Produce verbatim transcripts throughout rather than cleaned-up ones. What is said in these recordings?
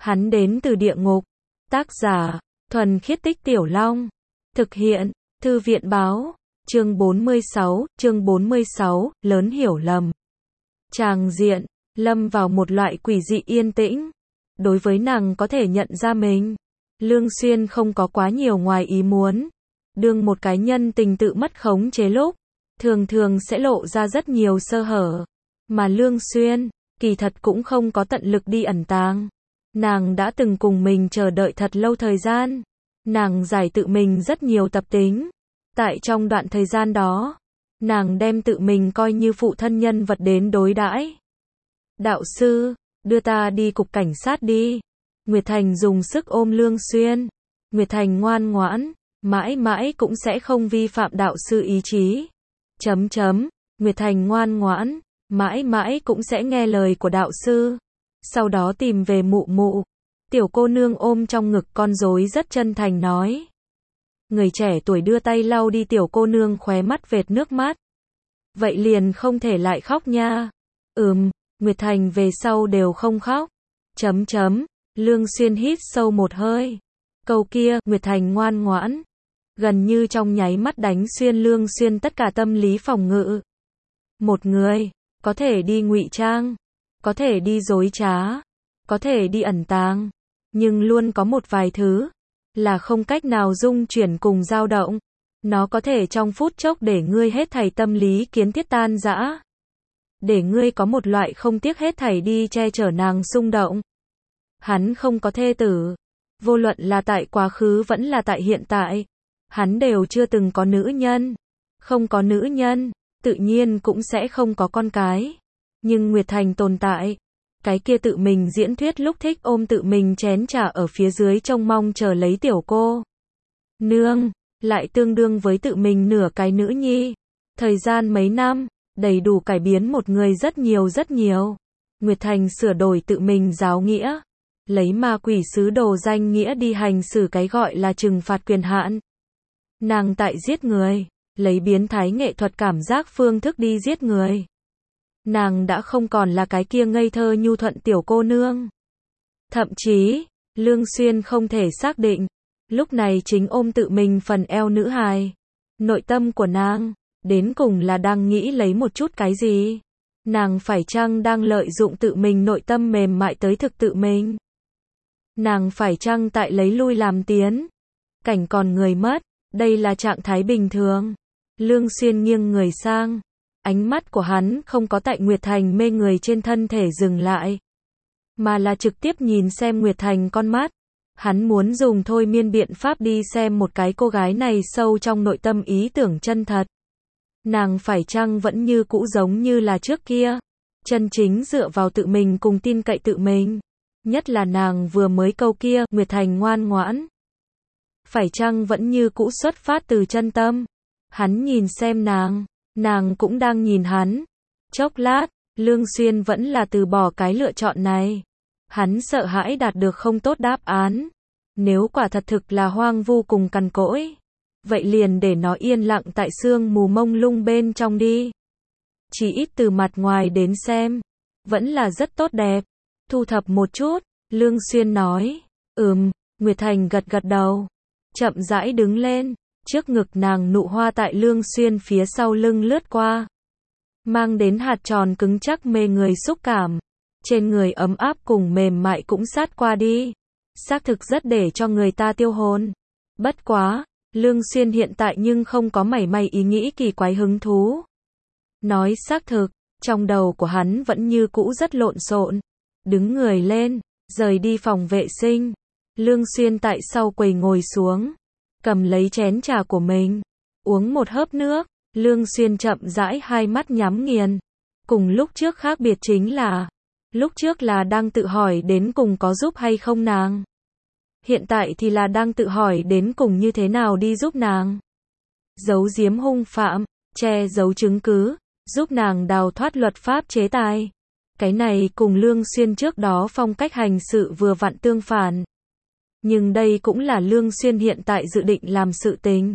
Hắn đến từ địa ngục. Tác giả, Thuần Khiết Tích Tiểu Long. Thực hiện, Thư viện báo. Chương bốn mươi sáu, chương bốn mươi sáu, lớn hiểu lầm. Tràng diện, lâm vào một loại quỷ dị yên tĩnh. Đối với nàng có thể nhận ra mình, Lương Xuyên không có quá nhiều ngoài ý muốn. Đương một cái nhân tình tự mất khống chế lúc, thường thường sẽ lộ ra rất nhiều sơ hở. Mà Lương Xuyên, kỳ thật cũng không có tận lực đi ẩn tàng. Nàng đã từng cùng mình chờ đợi thật lâu thời gian. Nàng giải tự mình rất nhiều tập tính. Tại trong đoạn thời gian đó, nàng đem tự mình coi như phụ thân nhân vật đến đối đãi. Đạo sư, đưa ta đi cục cảnh sát đi. Nguyệt Thành dùng sức ôm Lương Xuyên. Nguyệt Thành ngoan ngoãn, mãi mãi cũng sẽ không vi phạm đạo sư ý chí. Chấm chấm, Nguyệt Thành ngoan ngoãn, mãi mãi cũng sẽ nghe lời của đạo sư. Sau đó tìm về mụ mụ. Tiểu cô nương ôm trong ngực con rối rất chân thành nói. Người trẻ tuổi đưa tay lau đi tiểu cô nương khóe mắt vệt nước mắt. Vậy liền không thể lại khóc nha. Ừm, Nguyệt Thành về sau đều không khóc. Chấm chấm, Lương Xuyên hít sâu một hơi. Câu kia, Nguyệt Thành ngoan ngoãn, gần như trong nháy mắt đánh xuyên Lương Xuyên tất cả tâm lý phòng ngự. Một người, có thể đi ngụy trang, có thể đi dối trá, có thể đi ẩn tàng, nhưng luôn có một vài thứ là không cách nào dung chuyển cùng dao động. Nó có thể trong phút chốc để ngươi hết thảy tâm lý kiến thiết tan rã. Để ngươi có một loại không tiếc hết thảy đi che chở nàng xung động. Hắn không có thê tử. Vô luận là tại quá khứ vẫn là tại hiện tại. Hắn đều chưa từng có nữ nhân. Không có nữ nhân, tự nhiên cũng sẽ không có con cái. Nhưng Nguyệt Thành tồn tại. Cái kia tự mình diễn thuyết lúc thích ôm tự mình chén trà ở phía dưới trông mong chờ lấy tiểu cô nương, lại tương đương với tự mình nửa cái nữ nhi. Thời gian mấy năm, đầy đủ cải biến một người rất nhiều rất nhiều. Nguyệt Thành sửa đổi tự mình giáo nghĩa, lấy ma quỷ sứ đồ danh nghĩa đi hành xử cái gọi là trừng phạt quyền hạn. Nàng tại giết người, lấy biến thái nghệ thuật cảm giác phương thức đi giết người. Nàng đã không còn là cái kia ngây thơ nhu thuận tiểu cô nương. Thậm chí, Lương Xuyên không thể xác định, lúc này chính ôm tự mình phần eo nữ hài. Nội tâm của nàng, đến cùng là đang nghĩ lấy một chút cái gì? Nàng phải chăng đang lợi dụng tự mình nội tâm mềm mại tới thực tự mình? Nàng phải chăng tại lấy lui làm tiến? Cảnh còn người mất, đây là trạng thái bình thường. Lương Xuyên nghiêng người sang. Ánh mắt của hắn không có tại Nguyệt Thành mê người trên thân thể dừng lại, mà là trực tiếp nhìn xem Nguyệt Thành con mắt. Hắn muốn dùng thôi miên biện pháp đi xem một cái cô gái này sâu trong nội tâm ý tưởng chân thật. Nàng phải chăng vẫn như cũ giống như là trước kia, chân chính dựa vào tự mình cùng tin cậy tự mình. Nhất là nàng vừa mới câu kia, Nguyệt Thành ngoan ngoãn. Phải chăng vẫn như cũ xuất phát từ chân tâm. Hắn nhìn xem nàng. Nàng cũng đang nhìn hắn. Chốc lát, Lương Xuyên vẫn là từ bỏ cái lựa chọn này. Hắn sợ hãi đạt được không tốt đáp án. Nếu quả thật thực là hoang vu cùng cằn cỗi, vậy liền để nó yên lặng tại sương mù mông lung bên trong đi. Chỉ ít từ mặt ngoài đến xem, vẫn là rất tốt đẹp. Thu thập một chút, Lương Xuyên nói. Ừm, Nguyệt Thành gật gật đầu. Chậm rãi đứng lên. Trước ngực nàng nụ hoa tại Lương Xuyên phía sau lưng lướt qua. Mang đến hạt tròn cứng chắc mê người xúc cảm. Trên người ấm áp cùng mềm mại cũng sát qua đi. Xác thực rất để cho người ta tiêu hồn. Bất quá, Lương Xuyên hiện tại nhưng không có mảy may ý nghĩ kỳ quái hứng thú. Nói xác thực, trong đầu của hắn vẫn như cũ rất lộn xộn. Đứng người lên, rời đi phòng vệ sinh. Lương Xuyên tại sau quầy ngồi xuống. Cầm lấy chén trà của mình, uống một hớp nước. Lương Xuyên chậm rãi hai mắt nhắm nghiền. Cùng lúc trước khác biệt chính là, lúc trước là đang tự hỏi đến cùng có giúp hay không nàng. Hiện tại thì là đang tự hỏi đến cùng như thế nào đi giúp nàng. Giấu giếm hung phạm, che giấu chứng cứ, giúp nàng đào thoát luật pháp chế tài. Cái này cùng Lương Xuyên trước đó phong cách hành sự vừa vặn tương phản. Nhưng đây cũng là Lương Xuyên hiện tại dự định làm sự tình.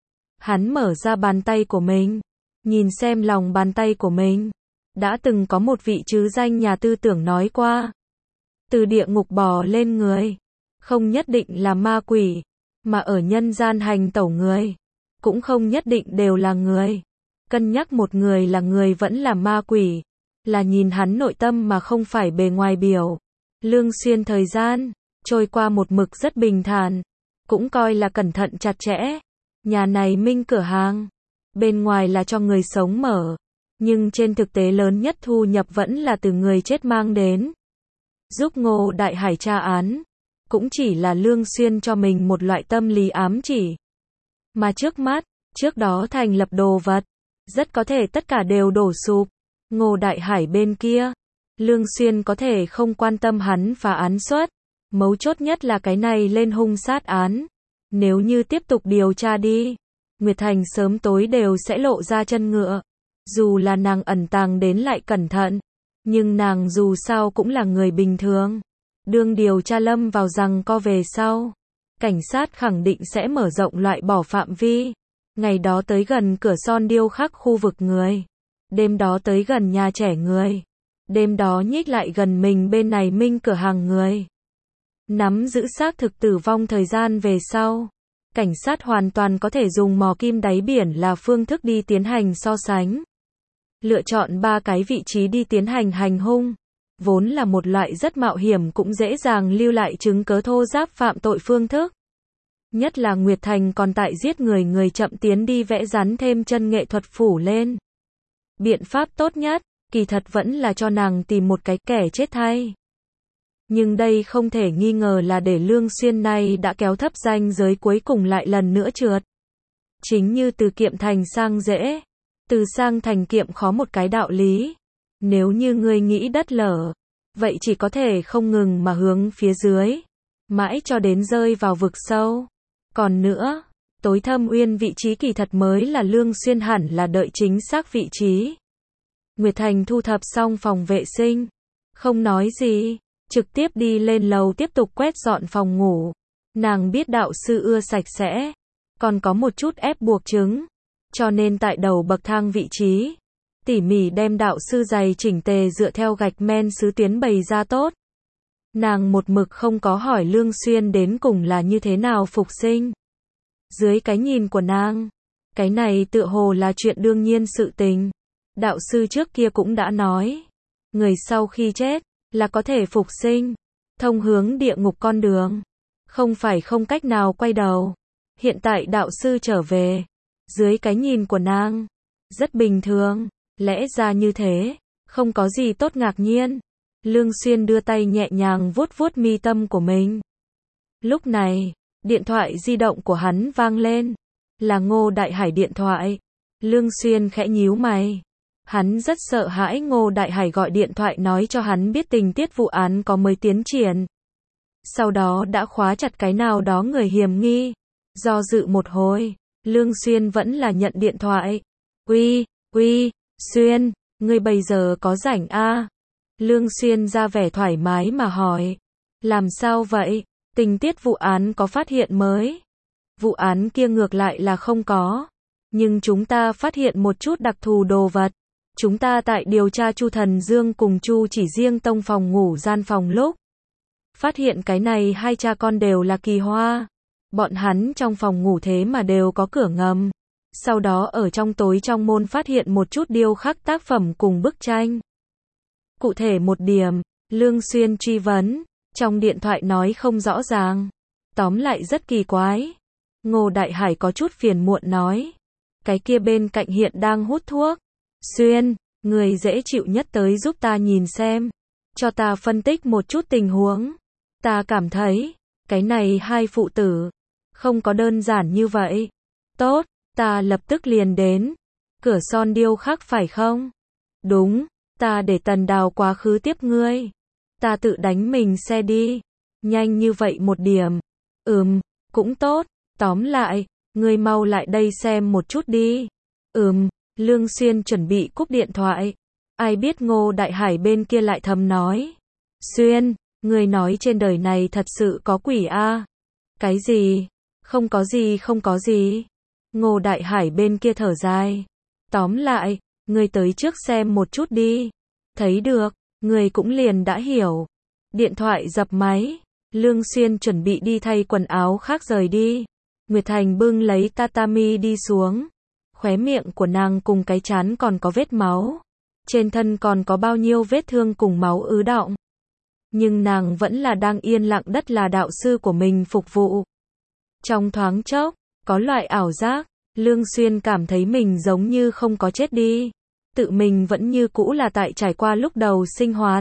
Hắn mở ra bàn tay của mình, nhìn xem lòng bàn tay của mình. Đã từng có một vị chứ danh nhà tư tưởng nói qua, từ địa ngục bò lên người. Không nhất định là ma quỷ, mà ở nhân gian hành tẩu người. Cũng không nhất định đều là người. Cân nhắc một người là người vẫn là ma quỷ. Là nhìn hắn nội tâm mà không phải bề ngoài biểu. Lương Xuyên thời gian trôi qua một mực rất bình thản. Cũng coi là cẩn thận chặt chẽ. Nhà này Minh cửa hàng. Bên ngoài là cho người sống mở. Nhưng trên thực tế lớn nhất thu nhập vẫn là từ người chết mang đến. Giúp Ngô Đại Hải tra án. Cũng chỉ là Lương Xuyên cho mình một loại tâm lý ám chỉ. Mà trước mắt, trước đó thành lập đồ vật. Rất có thể tất cả đều đổ sụp. Ngô Đại Hải bên kia. Lương Xuyên có thể không quan tâm hắn phá án suất. Mấu chốt nhất là cái này lên hung sát án. Nếu như tiếp tục điều tra đi. Nguyệt Thành sớm tối đều sẽ lộ ra chân ngựa. Dù là nàng ẩn tàng đến lại cẩn thận. Nhưng nàng dù sao cũng là người bình thường. Đương điều tra lâm vào rằng co về sau. Cảnh sát khẳng định sẽ mở rộng loại bỏ phạm vi. Ngày đó tới gần cửa son điêu khắc khu vực người. Đêm đó tới gần nhà trẻ người. Đêm đó nhích lại gần mình bên này Minh cửa hàng người. Nắm giữ xác thực tử vong thời gian về sau. Cảnh sát hoàn toàn có thể dùng mò kim đáy biển là phương thức đi tiến hành so sánh. Lựa chọn ba cái vị trí đi tiến hành hành hung. Vốn là một loại rất mạo hiểm cũng dễ dàng lưu lại chứng cớ thô giáp phạm tội phương thức. Nhất là Nguyệt Thành còn tại giết người người chậm tiến đi vẽ rắn thêm chân nghệ thuật phủ lên. Biện pháp tốt nhất, kỳ thật vẫn là cho nàng tìm một cái kẻ chết thay. Nhưng đây không thể nghi ngờ là để Lương Xuyên này đã kéo thấp ranh giới cuối cùng lại lần nữa trượt. Chính như từ kiệm thành sang dễ, từ sang thành kiệm khó một cái đạo lý. Nếu như ngươi nghĩ đất lở, vậy chỉ có thể không ngừng mà hướng phía dưới, mãi cho đến rơi vào vực sâu. Còn nữa, tối thâm uyên vị trí kỳ thật mới là Lương Xuyên hẳn là đợi chính xác vị trí. Nguyệt Thành thu thập xong phòng vệ sinh, không nói gì, trực tiếp đi lên lầu tiếp tục quét dọn phòng ngủ. Nàng biết đạo sư ưa sạch sẽ, còn có một chút ép buộc chứng, cho nên tại đầu bậc thang vị trí, tỉ mỉ đem đạo sư giày chỉnh tề dựa theo gạch men sứ tuyến bày ra tốt. Nàng một mực không có hỏi Lương Xuyên đến cùng là như thế nào phục sinh. Dưới cái nhìn của nàng, cái này tựa hồ là chuyện đương nhiên sự tình. Đạo sư trước kia cũng đã nói, người sau khi chết, là có thể phục sinh, thông hướng địa ngục con đường. Không phải không cách nào quay đầu. Hiện tại đạo sư trở về, dưới cái nhìn của nàng, rất bình thường, lẽ ra như thế, không có gì tốt ngạc nhiên. Lương Xuyên đưa tay nhẹ nhàng vuốt vuốt mi tâm của mình. Lúc này, điện thoại di động của hắn vang lên. Là Ngô Đại Hải điện thoại. Lương Xuyên khẽ nhíu mày. Hắn rất sợ hãi Ngô Đại Hải gọi điện thoại nói cho hắn biết tình tiết vụ án có mới tiến triển. Sau đó đã khóa chặt cái nào đó người hiểm nghi. Do dự một hồi, Lương Xuyên vẫn là nhận điện thoại. Uy, uy, Xuyên, ngươi bây giờ có rảnh a? Lương Xuyên ra vẻ thoải mái mà hỏi. Làm sao vậy? Tình tiết vụ án có phát hiện mới? Vụ án kia ngược lại là không có. Nhưng chúng ta phát hiện một chút đặc thù đồ vật. Chúng ta tại điều tra Chu Thần Dương cùng Chu Chỉ riêng tông phòng ngủ gian phòng lúc. Phát hiện cái này hai cha con đều là kỳ hoa. Bọn hắn trong phòng ngủ thế mà đều có cửa ngầm. Sau đó ở trong tối trong môn phát hiện một chút điêu khắc tác phẩm cùng bức tranh. Cụ thể một điểm, Lương Xuyên truy vấn, trong điện thoại nói không rõ ràng. Tóm lại rất kỳ quái. Ngô Đại Hải có chút phiền muộn nói. Cái kia bên cạnh hiện đang hút thuốc. Xuyên, người dễ chịu nhất tới giúp ta nhìn xem. Cho ta phân tích một chút tình huống. Ta cảm thấy, cái này hai phụ tử, không có đơn giản như vậy. Tốt, ta lập tức liền đến. Cửa son điêu khắc phải không? Đúng, ta để Tần Đào quá khứ tiếp ngươi. Ta tự đánh mình xe đi. Nhanh như vậy một điểm. Ừm, cũng tốt. Tóm lại, ngươi mau lại đây xem một chút đi. Ừm, Lương Xuyên chuẩn bị cúp điện thoại. Ai biết Ngô Đại Hải bên kia lại thầm nói. Xuyên, ngươi nói trên đời này thật sự có quỷ a? Cái gì? Không có gì không có gì. Ngô Đại Hải bên kia thở dài. Tóm lại, ngươi tới trước xem một chút đi. Thấy được, ngươi cũng liền đã hiểu. Điện thoại dập máy. Lương Xuyên chuẩn bị đi thay quần áo khác rời đi. Nguyệt Thành bưng lấy tatami đi xuống. Khóe miệng của nàng cùng cái trán còn có vết máu. Trên thân còn có bao nhiêu vết thương cùng máu ứ đọng. Nhưng nàng vẫn là đang yên lặng đất là đạo sư của mình phục vụ. Trong thoáng chốc, có loại ảo giác, Lương Xuyên cảm thấy mình giống như không có chết đi. Tự mình vẫn như cũ là tại trải qua lúc đầu sinh hoạt.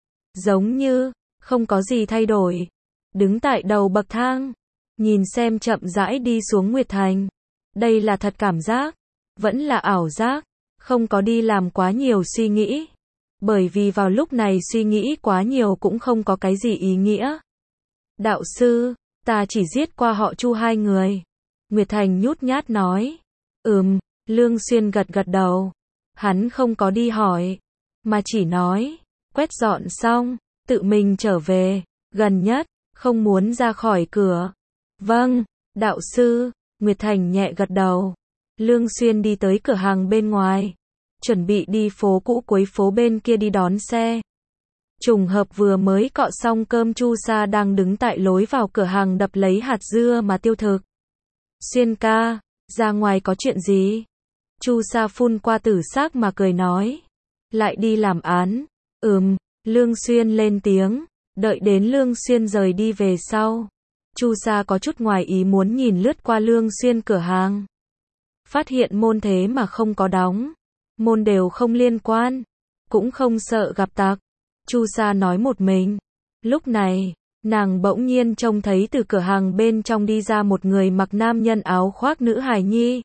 Giống như, không có gì thay đổi. Đứng tại đầu bậc thang, nhìn xem chậm rãi đi xuống Nguyệt Thành. Đây là thật cảm giác, vẫn là ảo giác, không có đi làm quá nhiều suy nghĩ. Bởi vì vào lúc này suy nghĩ quá nhiều cũng không có cái gì ý nghĩa. Đạo sư, ta chỉ giết qua họ Chu hai người. Nguyệt Thành nhút nhát nói. Ừm, Lương Xuyên gật gật đầu. Hắn không có đi hỏi, mà chỉ nói, quét dọn xong, tự mình trở về, gần nhất, không muốn ra khỏi cửa. Vâng, đạo sư, Nguyệt Thành nhẹ gật đầu. Lương Xuyên đi tới cửa hàng bên ngoài, chuẩn bị đi phố cũ cuối phố bên kia đi đón xe. Trùng hợp vừa mới cọ xong cơm Chu Sa đang đứng tại lối vào cửa hàng đập lấy hạt dưa mà tiêu thực. Xuyên ca, ra ngoài có chuyện gì? Chu Sa phun qua tử xác mà cười nói. Lại đi làm án. Ừm, Lương Xuyên lên tiếng. Đợi đến Lương Xuyên rời đi về sau. Chu Sa có chút ngoài ý muốn nhìn lướt qua Lương Xuyên cửa hàng. Phát hiện môn thế mà không có đóng. Môn đều không liên quan. Cũng không sợ gặp tặc. Chu Sa nói một mình. Lúc này, nàng bỗng nhiên trông thấy từ cửa hàng bên trong đi ra một người mặc nam nhân áo khoác nữ hài nhi.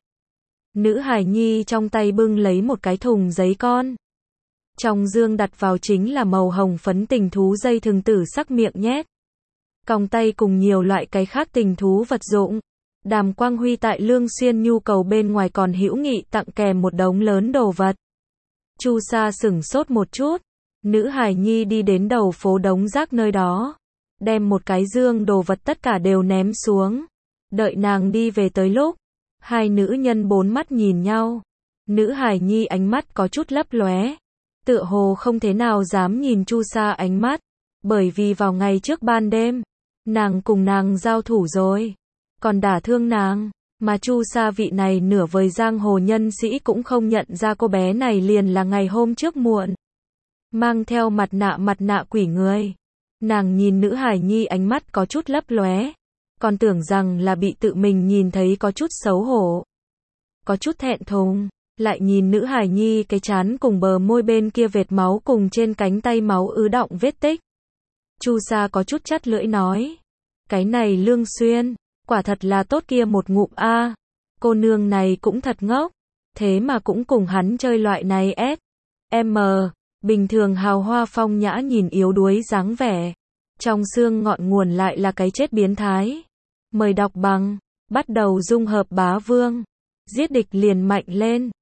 Nữ hài nhi trong tay bưng lấy một cái thùng giấy con. Trong dương đặt vào chính là màu hồng phấn tình thú dây thừng tử sắc miệng nhét. Còng tay cùng nhiều loại cái khác tình thú vật dụng. Đàm Quang Huy tại Lương Xuyên nhu cầu bên ngoài còn hữu nghị tặng kèm một đống lớn đồ vật. Chu Sa sửng sốt một chút. Nữ hài nhi đi đến đầu phố đống rác nơi đó. Đem một cái dương đồ vật tất cả đều ném xuống. Đợi nàng đi về tới lúc. Hai nữ nhân bốn mắt nhìn nhau. Nữ hài nhi ánh mắt có chút lấp lóe. Tựa hồ không thế nào dám nhìn Chu Sa ánh mắt. Bởi vì vào ngày trước ban đêm, nàng cùng nàng giao thủ rồi. Còn đả thương nàng. Mà Chu Sa vị này nửa vời giang hồ nhân sĩ cũng không nhận ra cô bé này liền là ngày hôm trước muộn. Mang theo mặt nạ mặt nạ quỷ người. Nàng nhìn nữ hài nhi ánh mắt có chút lấp lóe. Còn tưởng rằng là bị tự mình nhìn thấy có chút xấu hổ. Có chút thẹn thùng. Lại nhìn nữ hài nhi cái trán cùng bờ môi bên kia vệt máu cùng trên cánh tay máu ứ đọng vết tích. Chu Sa có chút chắt lưỡi nói. Cái này Lương Xuyên, quả thật là tốt kia một ngụm a. Cô nương này cũng thật ngốc. Thế mà cũng cùng hắn chơi loại này S. M. Bình thường hào hoa phong nhã nhìn yếu đuối dáng vẻ. Trong xương ngọn nguồn lại là cái chết biến thái. Mời đọc bằng. Bắt đầu dung hợp bá vương. Giết địch liền mạnh lên.